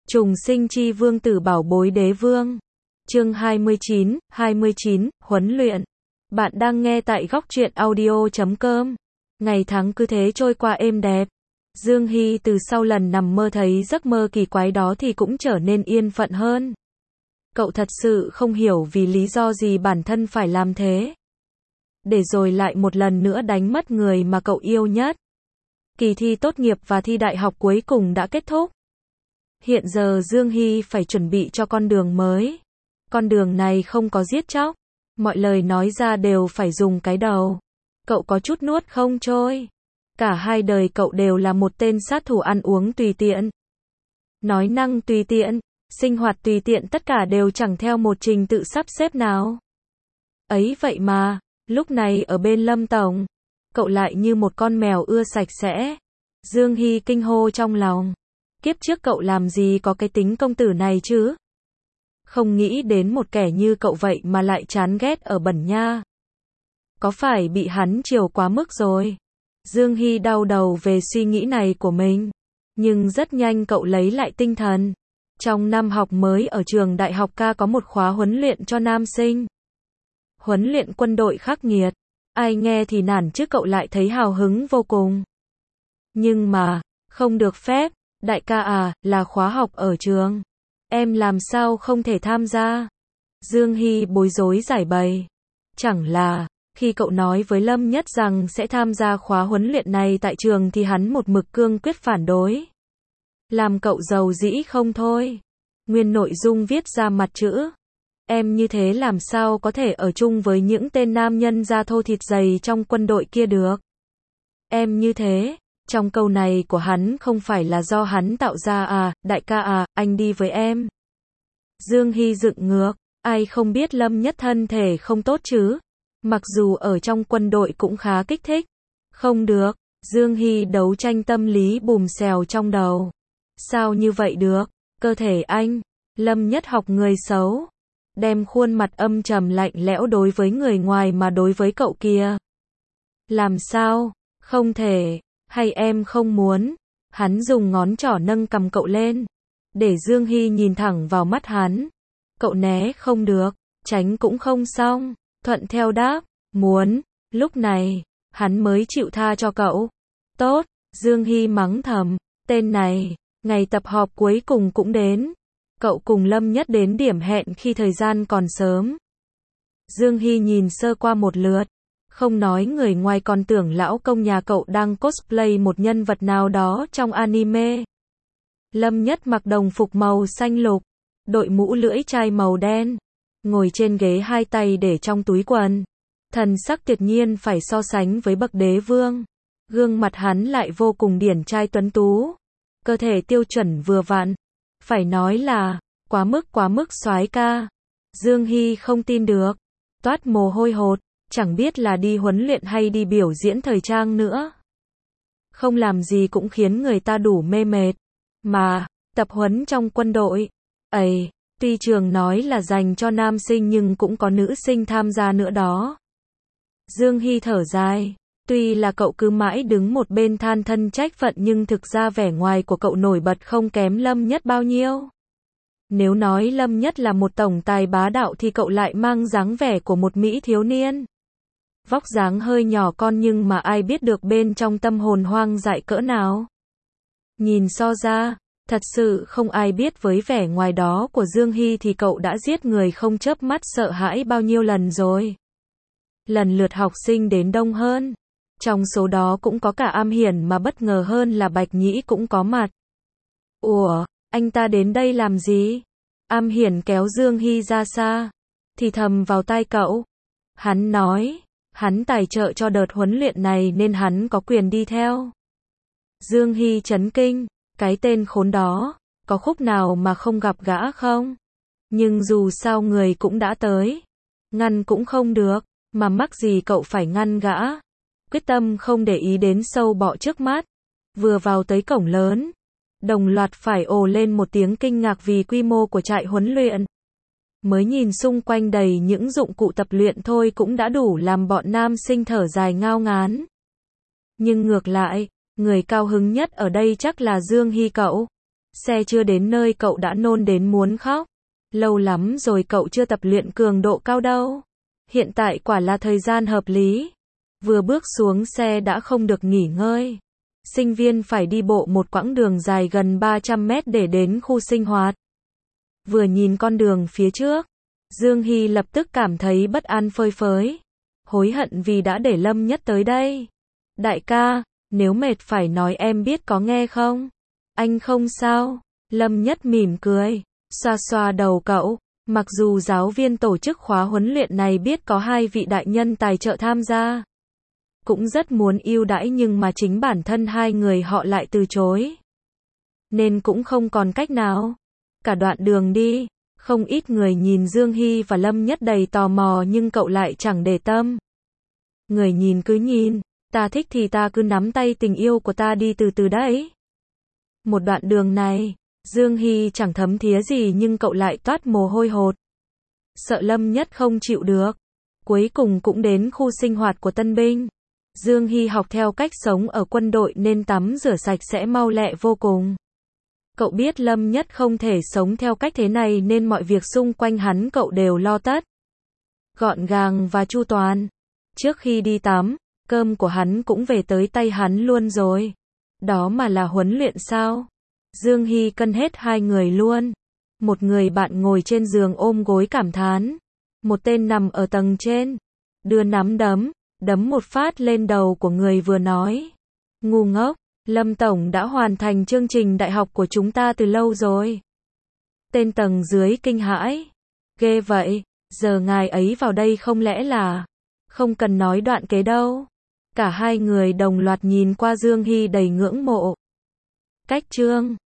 Trùng sinh chi vương tử bảo bối đế vương. Chương 29, huấn luyện. Bạn đang nghe tại góc truyện audio.com. Ngày tháng cứ thế trôi qua êm đẹp. Dương Hy từ sau lần nằm mơ thấy giấc mơ kỳ quái đó thì cũng trở nên yên phận hơn. Cậu thật sự không hiểu vì lý do gì bản thân phải làm thế. Để rồi lại một lần nữa đánh mất người mà cậu yêu nhất. Kỳ thi tốt nghiệp và thi đại học cuối cùng đã kết thúc. Hiện giờ Dương Hy phải chuẩn bị cho con đường mới. Con đường này không có giết chóc. Mọi lời nói ra đều phải dùng cái đầu. Cậu có chút nuốt không trôi. Cả hai đời cậu đều là một tên sát thủ ăn uống tùy tiện. Nói năng tùy tiện, sinh hoạt tùy tiện, tất cả đều chẳng theo một trình tự sắp xếp nào. Ấy vậy mà, lúc này ở bên Lâm Tổng, cậu lại như một con mèo ưa sạch sẽ. Dương Hy kinh hô trong lòng. Kiếp trước cậu làm gì có cái tính công tử này chứ? Không nghĩ đến một kẻ như cậu vậy mà lại chán ghét ở bẩn nha. Có phải bị hắn chiều quá mức rồi? Dương Hy đau đầu về suy nghĩ này của mình. Nhưng rất nhanh cậu lấy lại tinh thần. Trong năm học mới ở trường đại học K có một khóa huấn luyện cho nam sinh. Huấn luyện quân đội khắc nghiệt. Ai nghe thì nản chứ cậu lại thấy hào hứng vô cùng. Nhưng mà, không được phép. Đại ca à, là khóa học ở trường. Em làm sao không thể tham gia? Dương Hy bối rối giải bày. Chẳng là, khi cậu nói với Lâm Nhất rằng sẽ tham gia khóa huấn luyện này tại trường thì hắn một mực cương quyết phản đối. Làm cậu giàu dĩ không thôi. Nguyên nội dung viết ra mặt chữ. Em như thế làm sao có thể ở chung với những tên nam nhân da thô thịt dày trong quân đội kia được? Em như thế. Trong câu này của hắn không phải là do hắn tạo ra à, đại ca à, anh đi với em. Dương Hy dựng ngược, ai không biết Lâm Nhất thân thể không tốt chứ. Mặc dù ở trong quân đội cũng khá kích thích. Không được, Dương Hy đấu tranh tâm lý bùm xèo trong đầu. Sao như vậy được, cơ thể anh, Lâm Nhất học người xấu. Đem khuôn mặt âm trầm lạnh lẽo đối với người ngoài mà đối với cậu kia. Làm sao, không thể. Hay em không muốn? Hắn dùng ngón trỏ nâng cằm cậu lên. Để Dương Hy nhìn thẳng vào mắt hắn. Cậu né không được, tránh cũng không xong. Thuận theo đáp, muốn. Lúc này, hắn mới chịu tha cho cậu. Tốt, Dương Hy mắng thầm. Tên này, ngày tập họp cuối cùng cũng đến. Cậu cùng Lâm Nhất đến điểm hẹn khi thời gian còn sớm. Dương Hy nhìn sơ qua một lượt. Không nói người ngoài còn tưởng lão công nhà cậu đang cosplay một nhân vật nào đó trong anime. Lâm Nhất mặc đồng phục màu xanh lục, đội mũ lưỡi chai màu đen, ngồi trên ghế hai tay để trong túi quần. Thần sắc tuyệt nhiên phải so sánh với bậc đế vương. Gương mặt hắn lại vô cùng điển trai tuấn tú. Cơ thể tiêu chuẩn vừa vặn. Phải nói là, quá mức soái ca. Dương Hy không tin được. Toát mồ hôi hột. Chẳng biết là đi huấn luyện hay đi biểu diễn thời trang nữa. Không làm gì cũng khiến người ta đủ mê mệt. Mà, tập huấn trong quân đội. Ấy, tuy trường nói là dành cho nam sinh nhưng cũng có nữ sinh tham gia nữa đó. Dương Hy thở dài. Tuy là cậu cứ mãi đứng một bên than thân trách phận nhưng thực ra vẻ ngoài của cậu nổi bật không kém Lâm Nhất bao nhiêu. Nếu nói Lâm Nhất là một tổng tài bá đạo thì cậu lại mang dáng vẻ của một mỹ thiếu niên. Vóc dáng hơi nhỏ con nhưng mà ai biết được bên trong tâm hồn hoang dại cỡ nào. Nhìn so ra, thật sự không ai biết với vẻ ngoài đó của Dương Hy thì cậu đã giết người không chớp mắt sợ hãi bao nhiêu lần rồi. Lần lượt học sinh đến đông hơn. Trong số đó cũng có cả Am Hiển mà bất ngờ hơn là Bạch Nhĩ cũng có mặt. Ủa, anh ta đến đây làm gì? Am Hiển kéo Dương Hy ra xa, thì thầm vào tai cậu. Hắn nói, hắn tài trợ cho đợt huấn luyện này nên hắn có quyền đi theo. Dương Hy chấn kinh, cái tên khốn đó, có khúc nào mà không gặp gã không? Nhưng dù sao người cũng đã tới, ngăn cũng không được, mà mắc gì cậu phải ngăn gã. Quyết tâm không để ý đến sâu bọ trước mắt. Vừa vào tới cổng lớn, đồng loạt phải ồ lên một tiếng kinh ngạc vì quy mô của trại huấn luyện. Mới nhìn xung quanh đầy những dụng cụ tập luyện thôi cũng đã đủ làm bọn nam sinh thở dài ngao ngán. Nhưng ngược lại, người cao hứng nhất ở đây chắc là Dương Hy cậu. Xe chưa đến nơi cậu đã nôn đến muốn khóc. Lâu lắm rồi cậu chưa tập luyện cường độ cao đâu. Hiện tại quả là thời gian hợp lý. Vừa bước xuống xe đã không được nghỉ ngơi. Sinh viên phải đi bộ một quãng đường dài gần 300 mét để đến khu sinh hoạt. Vừa nhìn con đường phía trước, Dương Hy lập tức cảm thấy bất an phơi phới. Hối hận vì đã để Lâm Nhất tới đây. Đại ca, nếu mệt phải nói em biết có nghe không? Anh không sao. Lâm Nhất mỉm cười, xoa xoa đầu cậu. Mặc dù giáo viên tổ chức khóa huấn luyện này biết có 2 vị đại nhân tài trợ tham gia, cũng rất muốn ưu đãi nhưng mà chính bản thân 2 người họ lại từ chối. Nên cũng không còn cách nào. Cả đoạn đường đi, không ít người nhìn Dương Hy và Lâm Nhất đầy tò mò nhưng cậu lại chẳng để tâm. Người nhìn cứ nhìn, ta thích thì ta cứ nắm tay tình yêu của ta đi từ từ đấy. Một đoạn đường này, Dương Hy chẳng thấm thía gì nhưng cậu lại toát mồ hôi hột. Sợ Lâm Nhất không chịu được. Cuối cùng cũng đến khu sinh hoạt của tân binh. Dương Hy học theo cách sống ở quân đội nên tắm rửa sạch sẽ mau lẹ vô cùng. Cậu biết Lâm Nhất không thể sống theo cách thế này nên mọi việc xung quanh hắn cậu đều lo tất. Gọn gàng và chu toàn. Trước khi đi tắm, cơm của hắn cũng về tới tay hắn luôn rồi. Đó mà là huấn luyện sao? Dương Hy cân hết 2 người luôn. Một người bạn ngồi trên giường ôm gối cảm thán. Một tên nằm ở tầng trên. Đưa nắm đấm một phát lên đầu của người vừa nói. Ngu ngốc, Lâm Tổng đã hoàn thành chương trình đại học của chúng ta từ lâu rồi. Tên tầng dưới kinh hãi. Ghê vậy, giờ ngài ấy vào đây không lẽ là... Không cần nói đoạn kế đâu. Cả 2 người đồng loạt nhìn qua Dương Hy đầy ngưỡng mộ. Cách chương